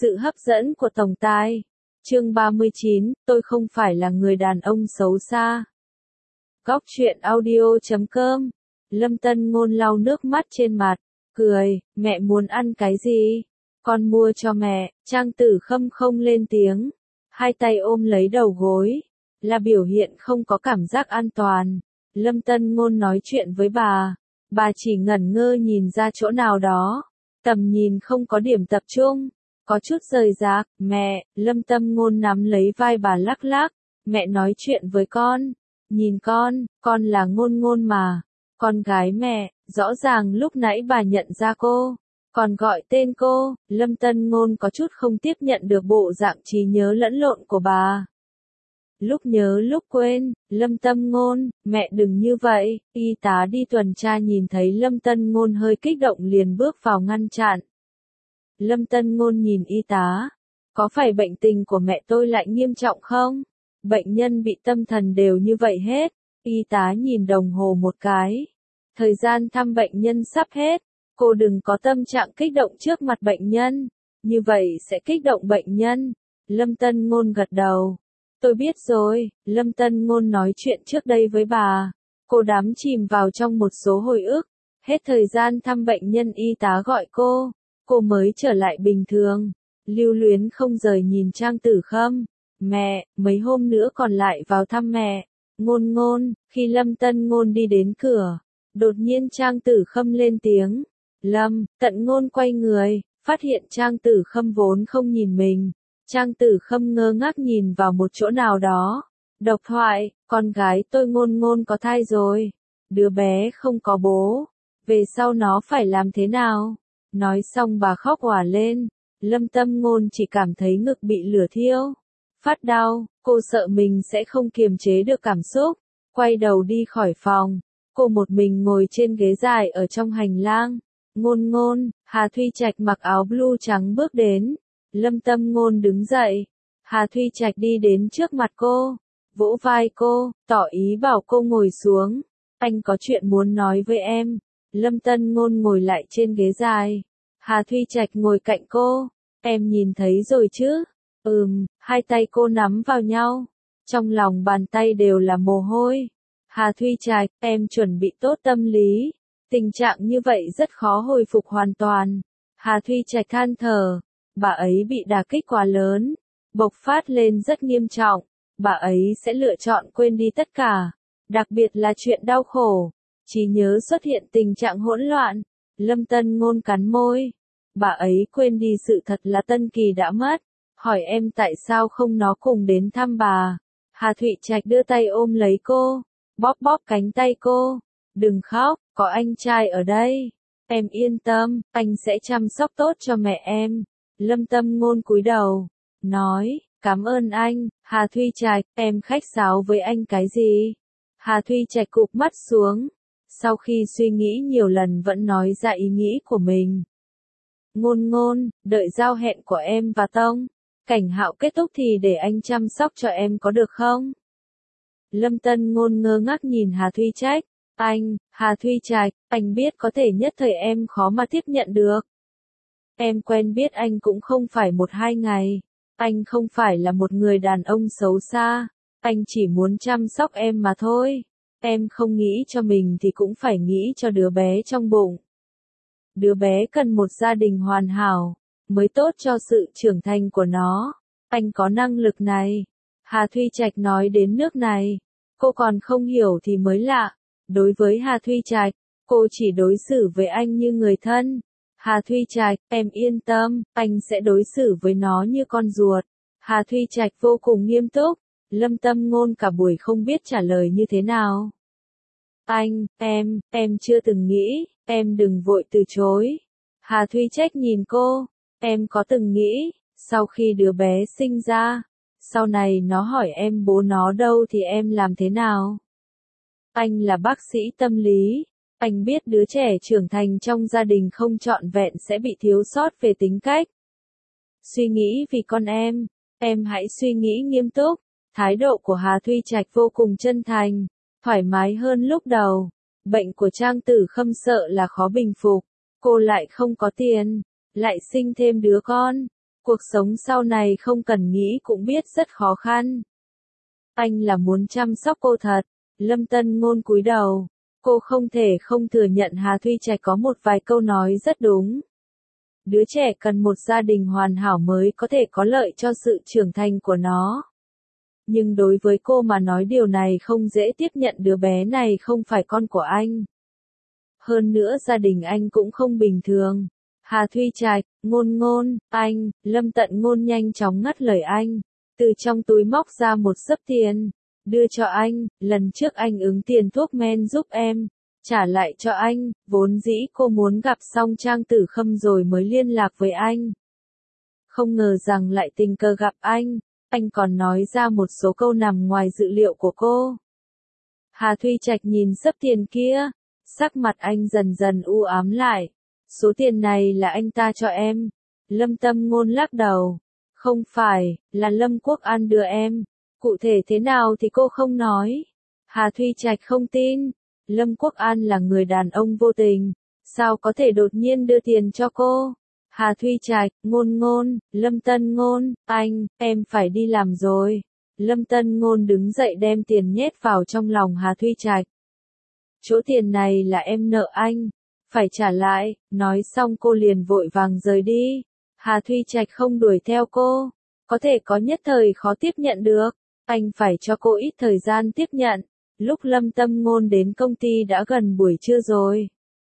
Sự hấp dẫn của tổng tài. Chương 39, tôi không phải là người đàn ông xấu xa. Góc truyện audio.com. Lâm Tân Ngôn lau nước mắt trên mặt, cười, mẹ muốn ăn cái gì? Con mua cho mẹ. Trang Tử Khâm không lên tiếng, hai tay ôm lấy đầu gối, là biểu hiện không có cảm giác an toàn. Lâm Tân Ngôn nói chuyện với bà chỉ ngẩn ngơ nhìn ra chỗ nào đó, tầm nhìn không có điểm tập trung, có chút rời rạc. Mẹ, Lâm Tâm Ngôn nắm lấy vai bà lắc lắc, mẹ nói chuyện với con, nhìn con là Ngôn Ngôn mà, con gái mẹ. Rõ ràng lúc nãy bà nhận ra cô, còn gọi tên cô. Lâm Tân Ngôn có chút không tiếp nhận được bộ dạng trí nhớ lẫn lộn của bà. Lúc nhớ lúc quên. Lâm Tâm Ngôn, mẹ đừng như vậy. Y tá đi tuần tra nhìn thấy Lâm Tân Ngôn hơi kích động liền bước vào ngăn chặn. Lâm Tân Ngôn nhìn y tá, có phải bệnh tình của mẹ tôi lại nghiêm trọng không? Bệnh nhân bị tâm thần đều như vậy hết. Y tá nhìn đồng hồ một cái, thời gian thăm bệnh nhân sắp hết. Cô đừng có tâm trạng kích động trước mặt bệnh nhân, như vậy sẽ kích động bệnh nhân. Lâm Tân Ngôn gật đầu. Tôi biết rồi. Lâm Tân Ngôn nói chuyện trước đây với bà. Cô đắm chìm vào trong một số hồi ức. Hết thời gian thăm bệnh nhân y tá gọi cô mới trở lại bình thường. Lưu luyến không rời nhìn Trang Tử Khâm. Mẹ, mấy hôm nữa còn lại vào thăm mẹ. Ngôn Ngôn. Khi Lâm Tân Ngôn đi đến cửa, đột nhiên Trang Tử Khâm lên tiếng. Lâm. Tận Ngôn quay người, phát hiện Trang Tử Khâm vốn không nhìn mình. Trang Tử Khâm ngơ ngác nhìn vào một chỗ nào đó. Độc thoại, con gái tôi Ngôn Ngôn có thai rồi. Đứa bé không có bố. Về sau nó phải làm thế nào? Nói xong bà khóc òa lên. Lâm Tâm Ngôn chỉ cảm thấy ngực bị lửa thiêu, phát đau. Cô sợ mình sẽ không kiềm chế được cảm xúc, quay đầu đi khỏi phòng. Cô một mình ngồi trên ghế dài ở trong hành lang. Ngôn Ngôn. Hà Thuy Trạch mặc áo blue trắng bước đến. Lâm Tâm Ngôn đứng dậy. Hà Thuy Trạch đi đến trước mặt cô, vỗ vai cô, tỏ ý bảo cô ngồi xuống. Anh có chuyện muốn nói với em. Lâm Tân Ngôn ngồi lại trên ghế dài. Hà Thuy Trạch ngồi cạnh cô. Em nhìn thấy rồi chứ? Hai tay cô nắm vào nhau. Trong lòng bàn tay đều là mồ hôi. Hà Thuy Trạch, em chuẩn bị tốt tâm lý. Tình trạng như vậy rất khó hồi phục hoàn toàn. Hà Thuy Trạch than thở. Bà ấy bị đả kích quá lớn, bộc phát lên rất nghiêm trọng. Bà ấy sẽ lựa chọn quên đi tất cả, đặc biệt là chuyện đau khổ. Trí nhớ xuất hiện tình trạng hỗn loạn. Lâm Tân Ngôn cắn môi. Bà ấy quên đi sự thật là Tân Kỳ đã mất. Hỏi em tại sao không nó cùng đến thăm bà. Hà Thụy Trạch đưa tay ôm lấy cô, bóp bóp cánh tay cô. Đừng khóc, có anh trai ở đây. Em yên tâm, anh sẽ chăm sóc tốt cho mẹ em. Lâm Tâm Ngôn cúi đầu, nói, cảm ơn anh. Hà Thuy Trạch, em khách sáo với anh cái gì? Hà Thuy Trạch cụp mắt xuống, sau khi suy nghĩ nhiều lần vẫn nói ra ý nghĩ của mình. Ngôn Ngôn, đợi giao hẹn của em và Tông Cảnh Hạo kết thúc thì để anh chăm sóc cho em có được không? Lâm Tân Ngôn ngơ ngác nhìn Hà Thuy Trạch. Hà Thuy Trạch, anh biết có thể nhất thời em khó mà tiếp nhận được. Em quen biết anh cũng không phải 1-2 ngày. Anh không phải là một người đàn ông xấu xa. Anh chỉ muốn chăm sóc em mà thôi. Em không nghĩ cho mình thì cũng phải nghĩ cho đứa bé trong bụng. Đứa bé cần một gia đình hoàn hảo, mới tốt cho sự trưởng thành của nó. Anh có năng lực này. Hà Thuy Trạch nói đến nước này, cô còn không hiểu thì mới lạ. Đối với Hà Thuy Trạch, cô chỉ đối xử với anh như người thân. Hà Thuy Trạch, em yên tâm, anh sẽ đối xử với nó như con ruột. Hà Thuy Trạch vô cùng nghiêm túc. Lâm Tâm Ngôn cả buổi không biết trả lời như thế nào. Em chưa từng nghĩ, em đừng vội từ chối. Hà Thuy Trạch nhìn cô, em có từng nghĩ, sau khi đứa bé sinh ra, sau này nó hỏi em bố nó đâu thì em làm thế nào? Anh là bác sĩ tâm lý. Anh biết đứa trẻ trưởng thành trong gia đình không trọn vẹn sẽ bị thiếu sót về tính cách. Suy nghĩ vì con em hãy suy nghĩ nghiêm túc. Thái độ của Hà Thuy Trạch vô cùng chân thành, thoải mái hơn lúc đầu. Bệnh của Trang Tử Khâm sợ là khó bình phục. Cô lại không có tiền, lại sinh thêm đứa con. Cuộc sống sau này không cần nghĩ cũng biết rất khó khăn. Anh là muốn chăm sóc cô thật. Lâm Tân Ngôn cúi đầu. Cô không thể không thừa nhận Hà Thuy Trạch có một vài câu nói rất đúng. Đứa trẻ cần một gia đình hoàn hảo mới có thể có lợi cho sự trưởng thành của nó. Nhưng đối với cô mà nói điều này không dễ tiếp nhận, đứa bé này không phải con của anh. Hơn nữa gia đình anh cũng không bình thường. Hà Thuy Trạch, Ngôn Ngôn, anh, Lâm Tận Ngôn nhanh chóng ngắt lời anh. Từ trong túi móc ra một xấp tiền. Đưa cho anh, lần trước anh ứng tiền thuốc men giúp em. Trả lại cho anh, vốn dĩ cô muốn gặp xong Trang Tử Khâm rồi mới liên lạc với anh. Không ngờ rằng lại tình cờ gặp anh còn nói ra một số câu nằm ngoài dự liệu của cô. Hà Thuy Trạch nhìn xấp tiền kia, sắc mặt anh dần dần u ám lại. Số tiền này là anh ta cho em. Lâm Tâm Ngôn lắc đầu. Không phải, là Lâm Quốc An đưa em. Cụ thể thế nào thì cô không nói. Hà Thuy Trạch không tin. Lâm Quốc An là người đàn ông vô tình. Sao có thể đột nhiên đưa tiền cho cô? Hà Thuy Trạch, Ngôn Ngôn, Lâm Tân Ngôn, anh, em phải đi làm rồi. Lâm Tân Ngôn đứng dậy đem tiền nhét vào trong lòng Hà Thuy Trạch. Chỗ tiền này là em nợ anh. Phải trả lại, nói xong cô liền vội vàng rời đi. Hà Thuy Trạch không đuổi theo cô. Có thể có nhất thời khó tiếp nhận được. Anh phải cho cô ít thời gian tiếp nhận. Lúc Lâm Tâm Ngôn đến công ty đã gần buổi trưa rồi.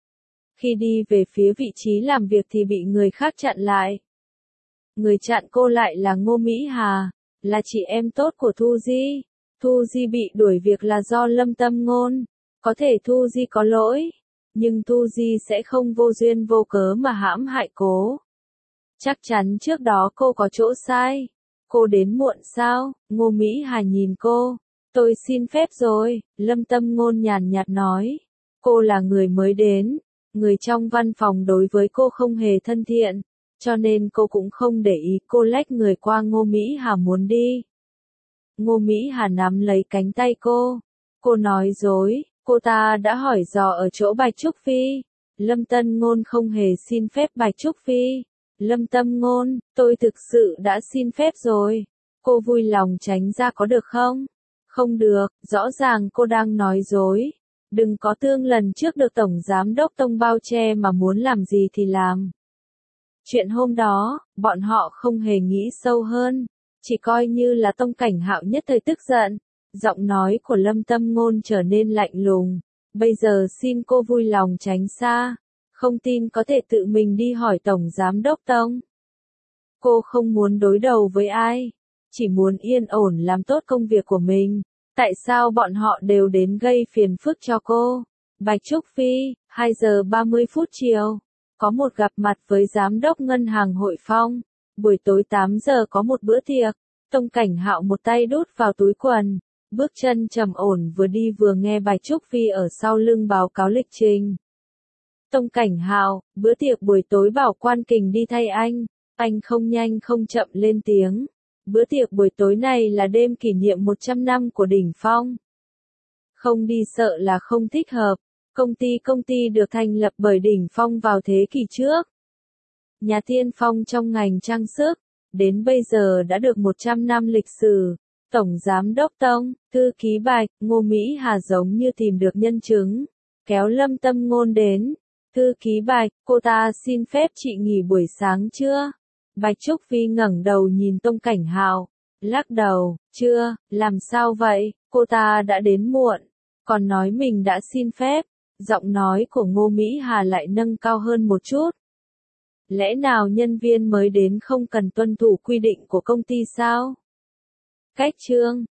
Khi đi về phía vị trí làm việc thì bị người khác chặn lại. Người chặn cô lại là Ngô Mỹ Hà, là chị em tốt của Thu Di. Thu Di bị đuổi việc là do Lâm Tâm Ngôn. Có thể Thu Di có lỗi, nhưng Thu Di sẽ không vô duyên vô cớ mà hãm hại cô. Chắc chắn trước đó cô có chỗ sai. Cô đến muộn sao? Ngô Mỹ Hà nhìn cô. Tôi xin phép rồi, Lâm Tâm Ngôn nhàn nhạt nói. Cô là người mới đến. Người trong văn phòng đối với cô không hề thân thiện, cho nên cô cũng không để ý. Cô lách người qua Ngô Mỹ Hà muốn đi. Ngô Mỹ Hà nắm lấy cánh tay cô. Cô nói dối, cô ta đã hỏi dò ở chỗ Bạch Trúc Phi. Lâm Tân Ngôn không hề xin phép Bạch Trúc Phi. Lâm Tâm Ngôn, tôi thực sự đã xin phép rồi. Cô vui lòng tránh ra có được không? Không được, rõ ràng cô đang nói dối. Đừng có tương lần trước được Tổng Giám đốc Tông bao che mà muốn làm gì thì làm. Chuyện hôm đó, bọn họ không hề nghĩ sâu hơn, chỉ coi như là Tông Cảnh Hạo nhất thời tức giận. Giọng nói của Lâm Tâm Ngôn trở nên lạnh lùng. Bây giờ xin cô vui lòng tránh xa. Không tin có thể tự mình đi hỏi Tổng Giám đốc Tông. Cô không muốn đối đầu với ai, chỉ muốn yên ổn làm tốt công việc của mình. Tại sao bọn họ đều đến gây phiền phức cho cô? Bạch Trúc Phi, 2 giờ 30 phút chiều. Có một gặp mặt với Giám đốc Ngân hàng Hội Phong. Buổi tối 8 giờ có một bữa tiệc. Tông Cảnh Hạo một tay đút vào túi quần. Bước chân trầm ổn vừa đi vừa nghe Bạch Trúc Phi ở sau lưng báo cáo lịch trình. Tông Cảnh Hạo, bữa tiệc buổi tối bảo Quan Kình đi thay anh. Anh không nhanh không chậm lên tiếng. Bữa tiệc buổi tối này là đêm kỷ niệm 100 năm của Đỉnh Phong. Không đi sợ là không thích hợp. Công ty được thành lập bởi Đỉnh Phong vào thế kỷ trước. Nhà tiên phong trong ngành trang sức, đến bây giờ đã được 100 năm lịch sử. Tổng Giám đốc Tông, thư ký Bạch, Ngô Mỹ Hà giống như tìm được nhân chứng. Kéo Lâm Tâm Ngôn đến. Thư ký Bạch, cô ta xin phép chị nghỉ buổi sáng chưa? Bạch Trúc Phi ngẩng đầu nhìn Tông Cảnh Hạo, lắc đầu, chưa, làm sao vậy, cô ta đã đến muộn, còn nói mình đã xin phép. Giọng nói của Ngô Mỹ Hà lại nâng cao hơn một chút. Lẽ nào nhân viên mới đến không cần tuân thủ quy định của công ty sao? Cách chương